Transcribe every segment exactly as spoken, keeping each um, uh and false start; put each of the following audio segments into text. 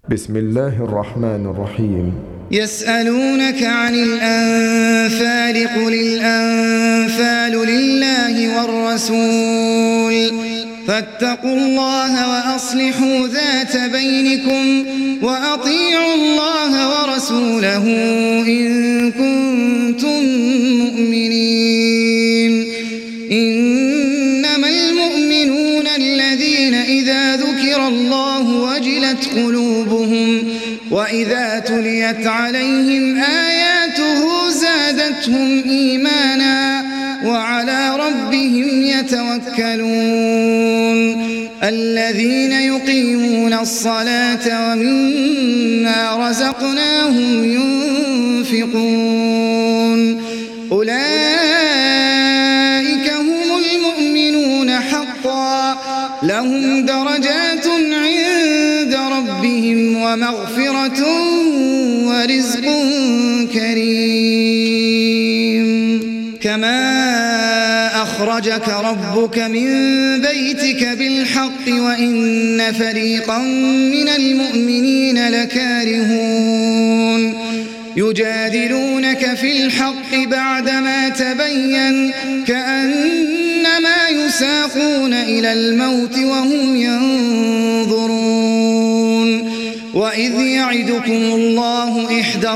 بسم الله الرحمن الرحيم. يسألونك عن الأنفال قل الأنفال لله والرسول فاتقوا الله وأصلحوا ذات بينكم وأطيعوا الله ورسوله إن كنتم مؤمنين. إنما المؤمنون الذين إذا ذكر الله وجلت قلوبهم وإذا تليت عليهم آياته زادتهم إيمانا وعلى ربهم يتوكلون. الذين يقيمون الصلاة ومما رزقناهم ينفقون أولئك هم المؤمنون حقا لهم درجات عند ربهم ومغفرة ورزق كريم. كما أخرجك ربك من بيتك بالحق وإن فريقا من المؤمنين لكارهون يجادلونك في الحق بعدما تبين كأنما يساقون إلى الموت وهم ينظرون. وإذ يعدكم الله إحدى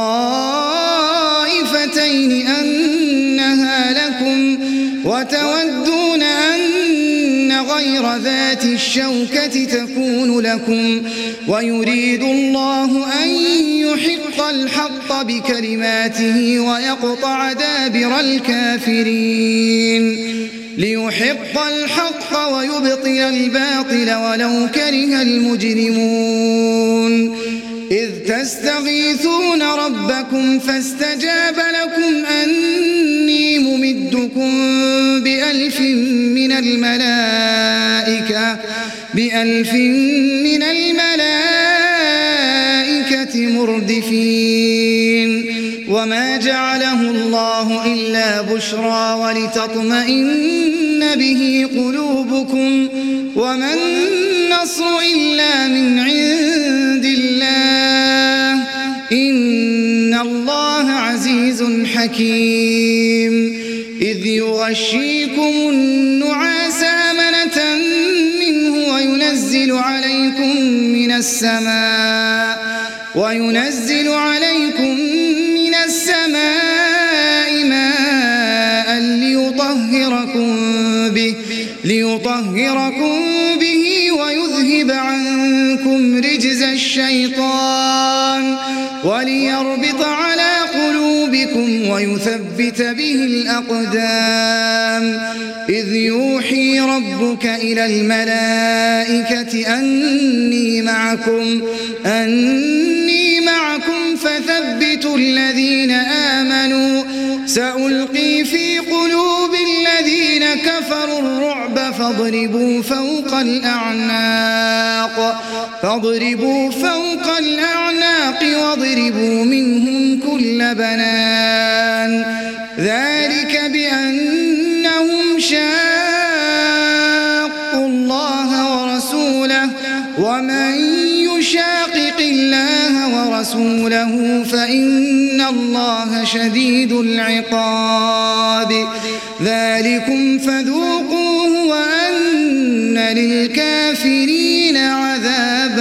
الطائفتين أنها لكم وتودون أن غير ذات الشوكة تكون لكم ويريد الله أن يحق الحق بكلماته ويقطع دابر الكافرين ليحق الحق ويبطل الباطل ولو كره المجرمون. إذ تستغيثون ربكم فاستجاب لكم أني ممدكم بألف من الملائكة بألف من الملائكة مردفين. وما جعله الله إلا بشرى ولتطمئن به قلوبكم وما النصر إلا من عند الله إن الله عزيز حكيم. إذ يغشيكم النعاس أمنة منه وينزل عليكم من السماء وينزل عليكم من السماء ماء ليطهركم به ليطهركم به ويذهب عنكم رجز الشيطان وليربط على قلوبكم ويثبت به الأقدام. إذ يوحي ربك إلى الملائكة أني معكم أني معكم فثبتوا الذين آمنوا سألقي في قلوب الذين كفروا الرعب فاضربوا فوق الأعناق فاضربوا فوق الأعناق واضربوا منهم كل بنان. ذلك بأنهم شاقوا الله ورسوله ومن يشاقق الله ورسوله فإن الله شديد العقاب. ذلكم فذوقوه وأن للكافرين عذاب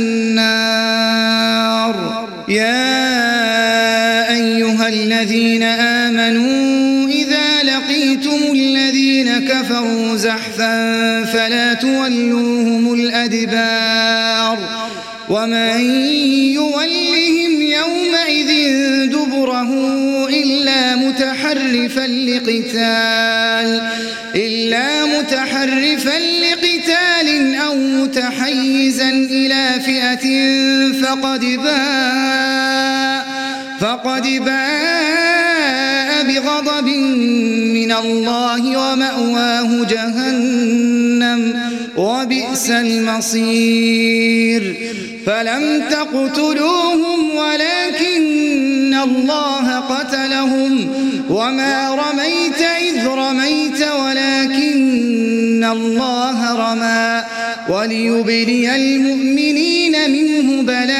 النار. يا أيها الذين آمنوا إذا لقيتم الذين كفروا زحفا فلا تولوهم الأدبار ومن يولهم يومئذ دبره إلا متحرفا لقتال إلا متحرفا لقتال أو متحيزا إلى فئة فقد باء فقد باء بغضب من الله ومأواه جهنم وبئس المصير. فلم تقتلوهم ولكن الله قتلهم وما رميت إذ رميت ولكن الله رمى وليبلي المؤمنين الظالمين منه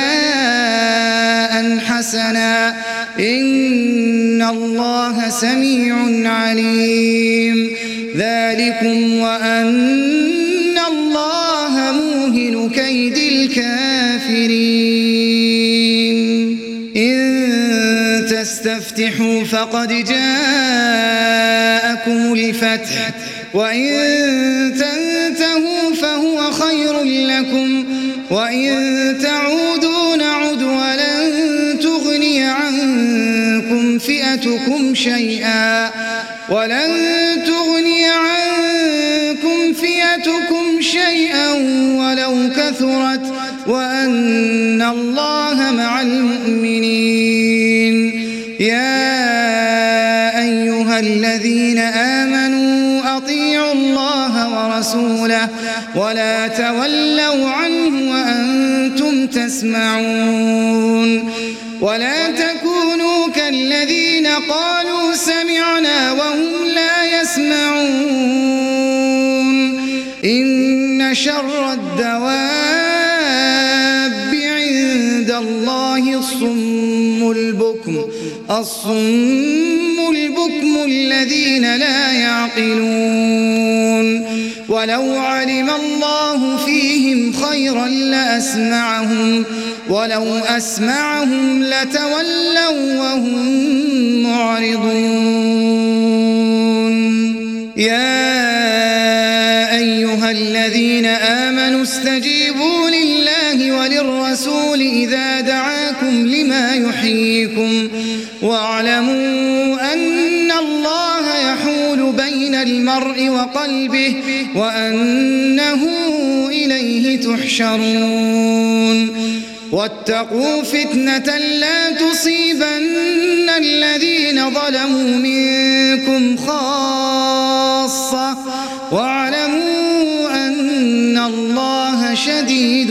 بلاء حسنا إن الله سميع عليم ذلكم وأن الله موهن كيد الكافرين إن تستفتحوا فقد جاءكم الفتح وإن تنتهوا فهو خير لكم وإن تعودوا نعد ولن تغني عنكم فئتكم شيئا ولن تغني عنكم فئتكم شيئا ولو كثرت وأن الله مع المؤمنين يا أيها الذين آمنوا أطيعوا الله ورسوله ولا تولوا عنه وأنتم تسمعون ولا تكونوا كالذين قالوا سمعنا وهم لا يسمعون إن شر الدواب عند الله الصم البكم الصم البكم الذين لا يعقلون ولو علم الله فيهم خيرا لأسمعهم ولو أسمعهم لتولوا وهم معرضون يا أيها الذين آمنوا استجيبوا لله وللرسول إذا دعاكم لما يحييكم واعلموا أن الله يحول بين المرء وقلبه وأنه إليه تحشرون واتقوا فتنة لا تصيبن الذين ظلموا منكم خاصة واعلموا أن الله شديد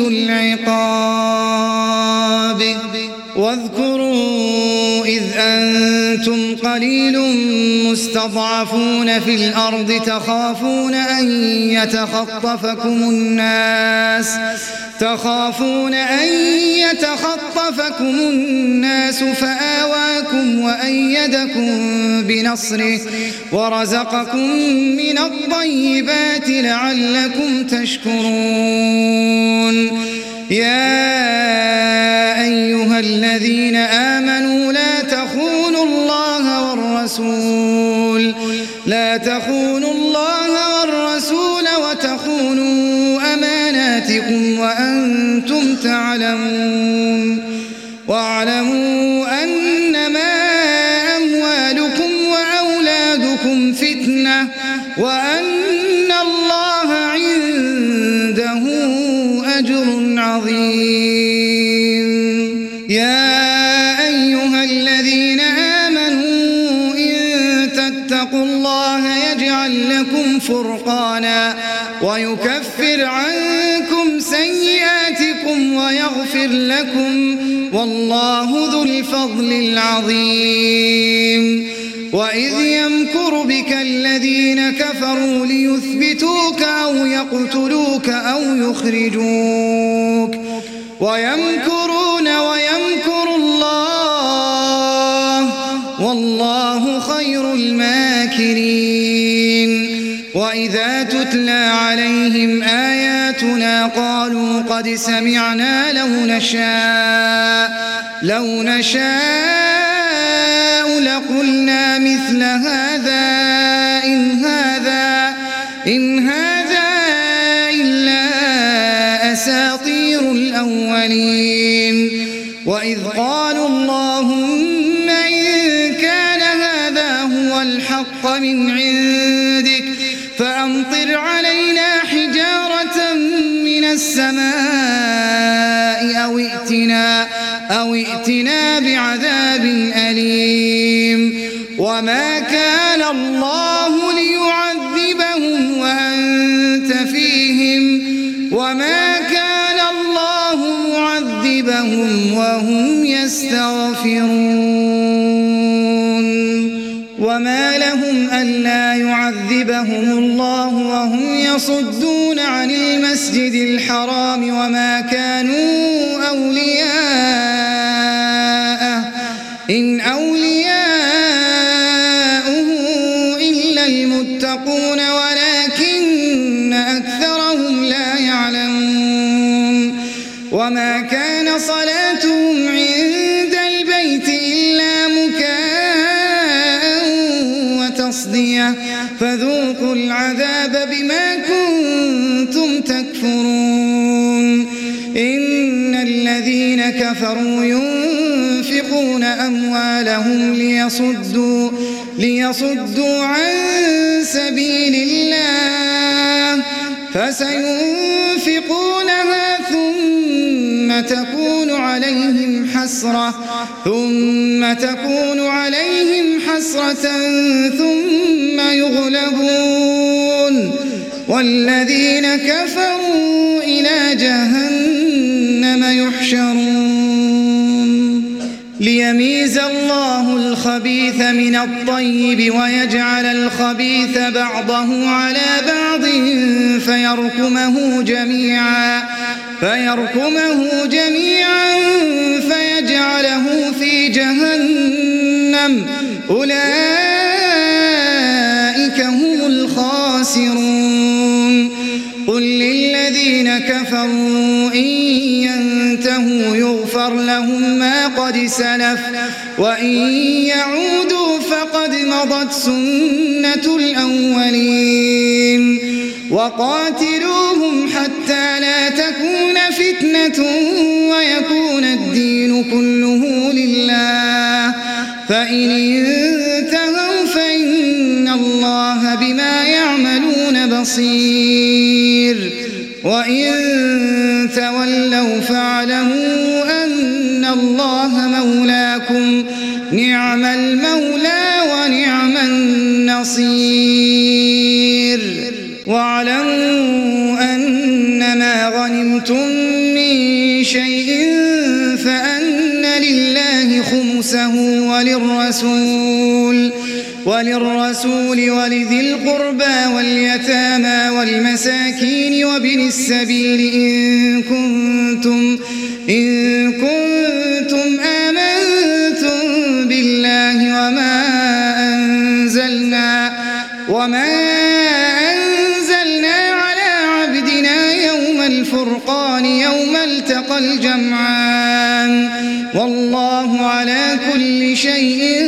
العقاب واذكروا إذ أنتم قليل مستضعفون في الأرض تخافون أن يتخطفكم الناس تخافون أن يتخطفكم الناس فآواكم وأيدكم بنصره ورزقكم من الطيبات لعلكم تشكرون يا أيها الذين آمنوا لا تخونوا الله والرسول لا تخونوا الله والرسول وتخونوا أماناتكم وأنتم تعلمون واعلموا أنما أموالكم وأولادكم فتنة وأن الله عنده أجر عظيم يا أيها الذين آمنوا إن تتقوا الله يجعل لكم فرقانا ويكفر عنكم سيئاتكم ويغفر لكم والله ذو الفضل العظيم وإذ يمكر بك الذين كفروا ليثبتوك أو يقتلوك أو يخرجوك ويمكرون ويمكر الله والله خير الماكرين وإذا تتلى عليهم آياتنا قالوا قد سمعنا لو نشاء لو نشاء لقلنا مثل هذا إن هذا إن هذا إلا أساطير الأولين وإذ قالوا اللهم إن كان هذا هو الحق من عندك فأمطر علينا حجارة من السماء أو ائتنا أو ائتنا بعذاب أليم وما كان الله ليعذبهم وأنت فيهم وما كان الله معذبهم وهم يستغفرون وما لهم ألا يعذبهم الله وهم يصدون عن المسجد الحرام وما كانوا أولياءه إن أولياؤه إلا المتقون ولكن أكثرهم لا يعلمون وما كان صلاتهم عند البيت إلا مكاء وتصدية فذوقوا العذاب بما كنتم تكفرون إن الذين كفروا ينفقون أموالهم ليصدوا, ليصدوا عن سبيل الله فسينفقونها ثم تكون عليهم حسرة ثم تكون عليهم حسرة ثم يغلبون والذين كفروا إلى جهنم يحشرون ليميز الله الخبيث من الطيب ويجعل الخبيث بعضه على بعض فيركمه جميعا فيركمه جميعا فيجعله في جهنم أولئك هم الخاسرون قل للذين كفروا إن ينتهوا يغفر لهم ما قد سلف وإن يعودوا فقد مضت سنة الأولين وقاتلوهم حتى لا تكون فتنة ويكون الدين كله لله فإن انتهوا فإن الله بما يعملون بصير وإن تولوا فاعلموا أن الله مولاكم نعم المولى ونعم النصير واعلموا أنما غنمتم من شيء فأن لله خمسه وللرسول وللرسول ولذي القربى واليتامى والمساكين وابن السبيل إن كنتم إن كنتم آمنتم بالله وما أنزلنا وما أنزلنا على عبدنا يوم الفرقان يوم التقى الجمعان والله على كل شيء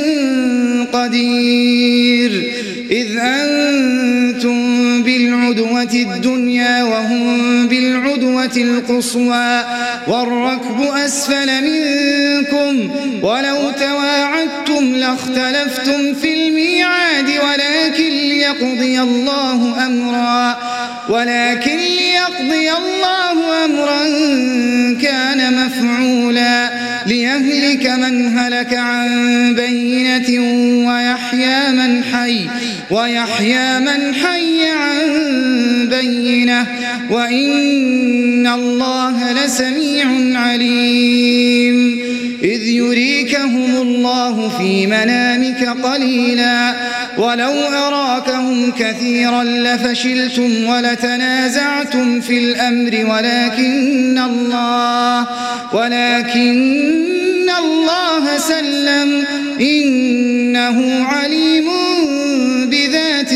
قدير إذ أنتم بالعدوة الدنيا وهم بالعدوة القصوى والركب أسفل منكم ولو تواعدتم لاختلفتم في الميعاد ولكن ليقضي الله أمرا ولكن ليقضي الله أمرا كان مفعولا ليهلك من هلك عن بينة ويحيى من حي ويحيى من حي عن بينة وإن الله لسميع عليم إذ يريكهم الله في منامك قليلا ولو أراكهم كثيرا لفشلتم ولتنازعتم في الأمر ولكن الله ولكن الله سلم إنه عليم بذات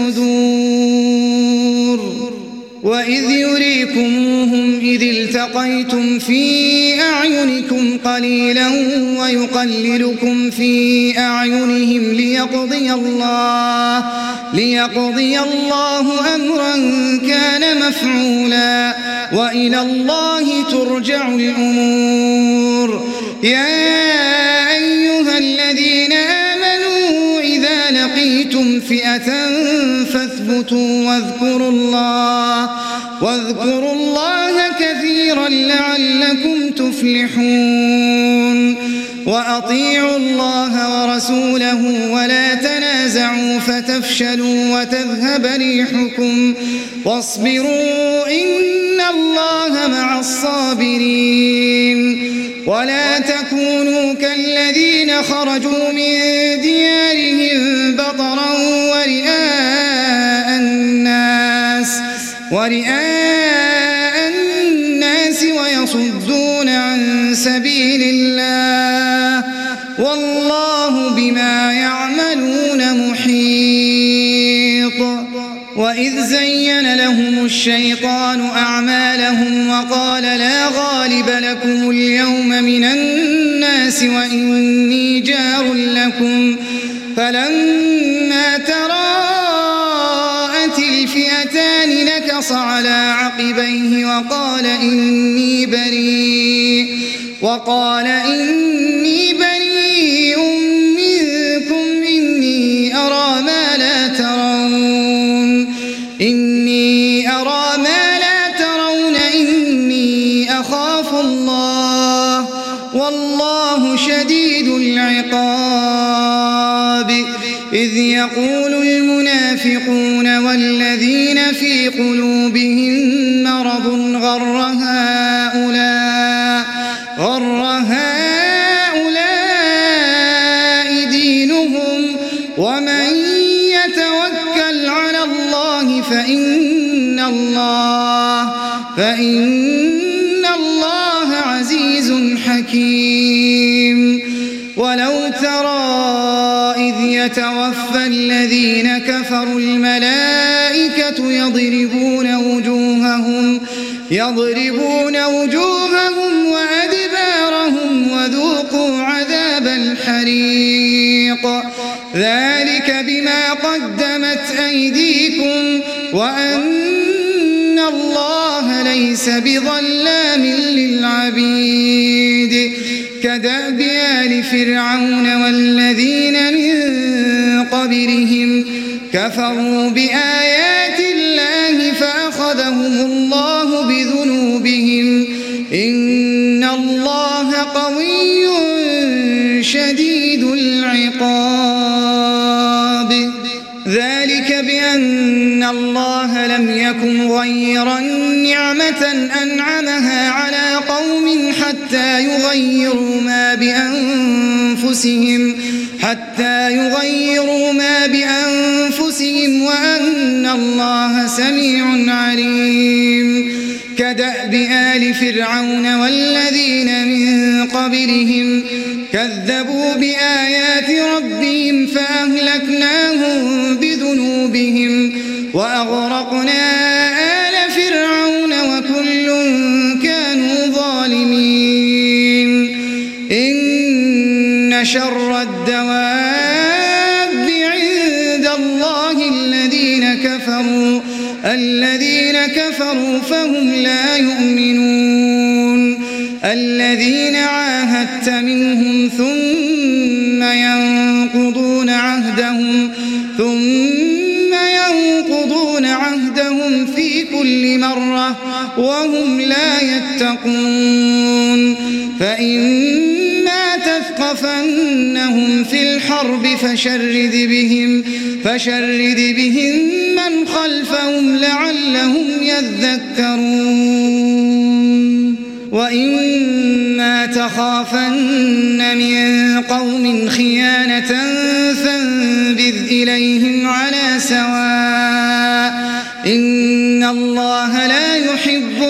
الصدور وإذ يريكموهم إذ التقيتم في أعينكم قليلا ويقللكم في أعينهم ليقضي الله ليقضي الله أمرا كان مفعولا وإلى الله ترجع الأمور يا أيها الذين آمنوا إذا لقيتم فئة فاثبتوا واذكروا الله واذكروا الله كثيرا لعلكم تفلحون وأطيعوا الله ورسوله ولا تنازعوا فتفشلوا وتذهب ريحكم واصبروا إن الله مع الصابرين ولا تكونوا كالذين خرجوا من ديارهم بطرا ورئاء الناس ورئاء الناس ويصدون عن سبيل الله والله بما يعملون محيط. وإذ زين لهم الشيطان أعمالهم وقال لا غالب لكم اليوم من الناس وإني جار لكم فلما تراءت الفئتان نكص على عقبيه وقال إني بريء وقال إني بريء منكم إني أرى ما لا ترون إني أرى ما لا ترون إني أخاف الله والله شديد العقاب. إذ يقول المنافقون والذين في قلوبهم مرض غر هؤلاء غر هؤلاء دينهم ومن يتوكل على الله فإن الله فإن الله عزيز حكيم. ولو ترى إذ يتوفى الذين كفروا الملائكة يضربون وجوههم يضربون وجوههم وأدبارهم وذوقوا عذاب الحريق ذلك بما قدمت أيديكم وأن الله ليس بظلام للعبيد. كدأب آل فرعون والذين من قبلهم كفروا بآيات الله فأخذهم الله بذنوبهم إن الله قوي شديد العقاب. ذلك بأن الله لم يكن غيرا نعمة أنعمها على قوم حتى يغيروا ما بأنفسهم حتى يغيروا ما بأنفسهم وأن الله سميع عليم. كدأب آل فرعون والذين من قبلهم كذبوا بآيات ربهم فأهلكناهم بذنوبهم وأغرقنا آل فرعون وكل كانوا ظالمين. إن شر الدواب عند الله الذين كفروا الذين كفروا فهم لا يؤمنون. الذين عاهدت منهم ثم ينقضون عهدهم ثم ينقضون عهدهم في كل مرة وهم لا يتقون. فإما تثقفنهم في الحرب فشرد بهم فشرد بهم من خلفهم لعلهم يذكرون. وإما تخافن من قوم خيانة فانبذ إليهم على سواء إن الله لا يحب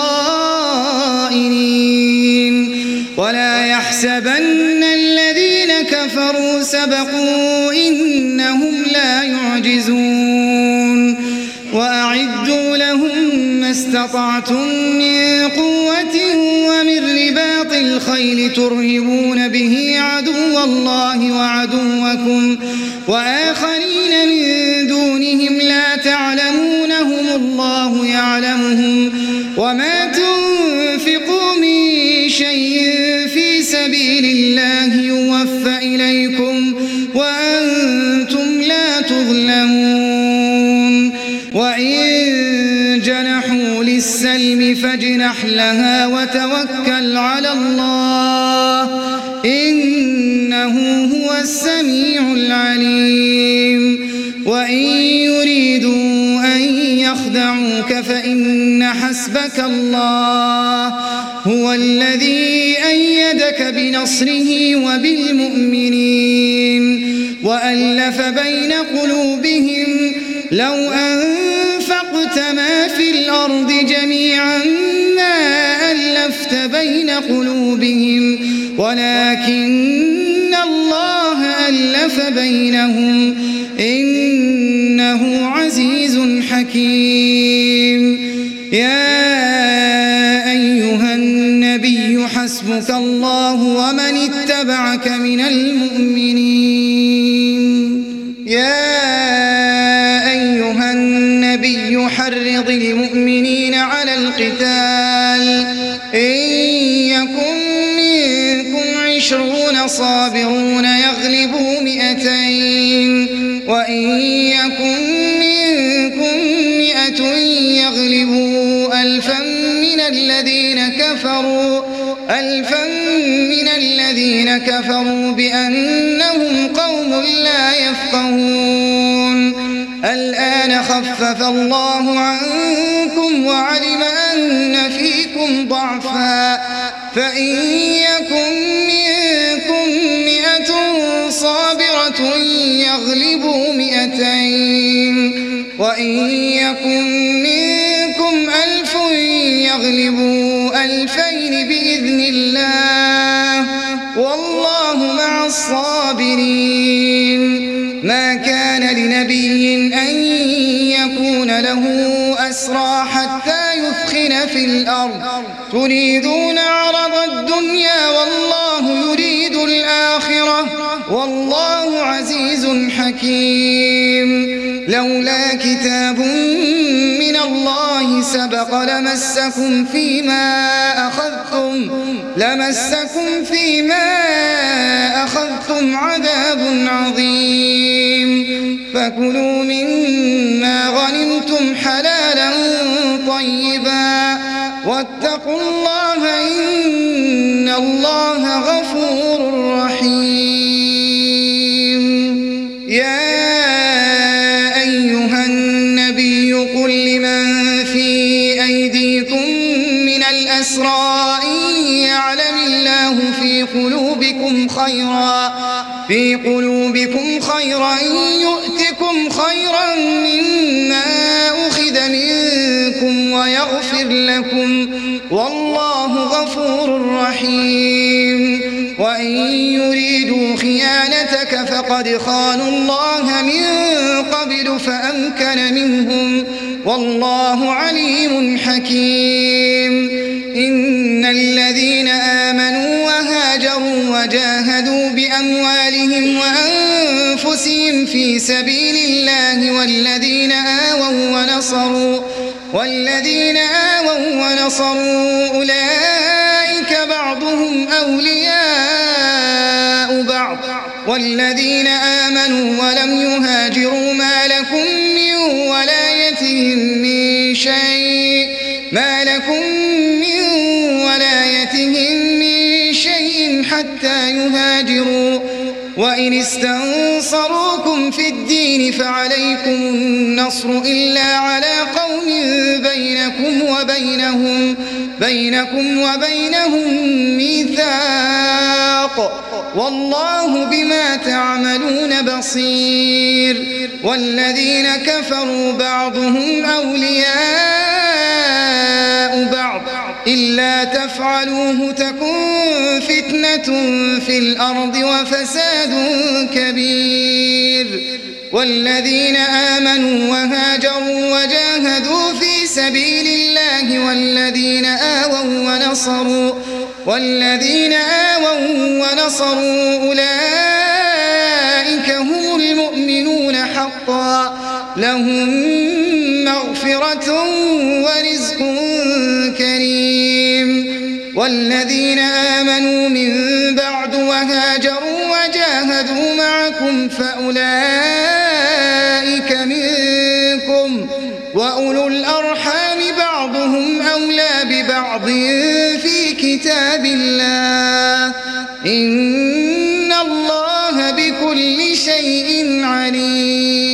الخائنين. ولا يحسبن الذين كفروا سبقوا إنهم لا يعجزون. وأعدوا لهم ما استطعتم من قوة ومن رباط الخيل ترهبون به عدو الله وعدوكم وآخرين من دونهم لا تعلمونهم الله يعلمهم وما تنفقوا من شيء في سبيل الله يوفى إليكم وأنتم لا تظلمون. وإن جنحوا للسلم فاجنح لها وتوكل على الله إنه هو السميع العليم. وإن يريدوا أن يخدعوك فإن حسبك الله هو الذي أيدك بنصره وبالمؤمنين وألف بين قلوبهم لو أنفقت ما في الأرض جميعا ما ألفت ألفت بين قلوبهم ولكن الله ألف بينهم إنه عزيز حكيم. يا أيها النبي حسبك الله ومن اتبعك من المؤمنين. يا أيها النبي حرض المؤمنين على القتال إن يكن منكم عشرون صابرون يغلبوا مئتين وإن يكن منكم مئة يغلبوا ألفا من الذين كفروا ألفا من الذين كفروا بأنهم قوم لا يفقهون. الآن خفف الله عنكم وعلم أن فيكم ضعفا فإن يكن منكم مئة صابرة يغلبوا مئتين وإن يكن منكم ألف يغلبوا ألفين بإذن الله والله مع الصابرين. ما كان لنبي أن يكون له أسرى حتى يثخن في الأرض تريدون عرض الدنيا والله يريد الآخرة والله عزيز حكيم. لولا كتاب من الله سبق لمسكم فيما أخذتم لمسكم فيما أخذتم عذاب عظيم. فكلوا مما غنمتم حلالا طيبا واتقوا الله إن الله غفور رحيم. يا أيها النبي قل لمن في أيديكم من الأسرى إن يعلم الله في قلوبكم خيرا في قلوبكم خيرا يؤتكم خيرا مما أخذ منكم ويغفر لكم والله غفور رحيم. وإن يريدوا خيانتك فقد خانوا الله من قبل فأمكن منهم والله عليم حكيم. إن الذين آمنوا وهاجروا وجاهدوا بأموالهم وأنفسهم في سبيل الله والذين آووا ونصروا والذين آووا ونصروا أولئك بعضهم أولياء بعض والذين آمنوا ولم يهاجروا ما لكم من ولايتهم من شيء ما لكم من ولايتهم من شيء حتى يهاجروا وإن استنصروكم في الدين فعليكم النصر إلا على قوم بينكم وبينهم بينكم وبينهم ميثاق والله بما تعملون بصير. والذين كفروا بعضهم أولياء بعض إلا تفعلوه تكن فتنة في الأرض وفساد كبير. والذين آمنوا وهاجروا وجاهدوا في سبيل الله والذين آووا ونصروا والذين آووا ونصروا أولئك هم المؤمنون حقا لهم مغفرة ورزق كريم. والذين آمنوا من بعد وهاجروا وجاهدوا معكم فأولئك منكم وأولو الأرحام بعضهم أولى ببعض في كتاب الله إن الله بكل شيء عليم.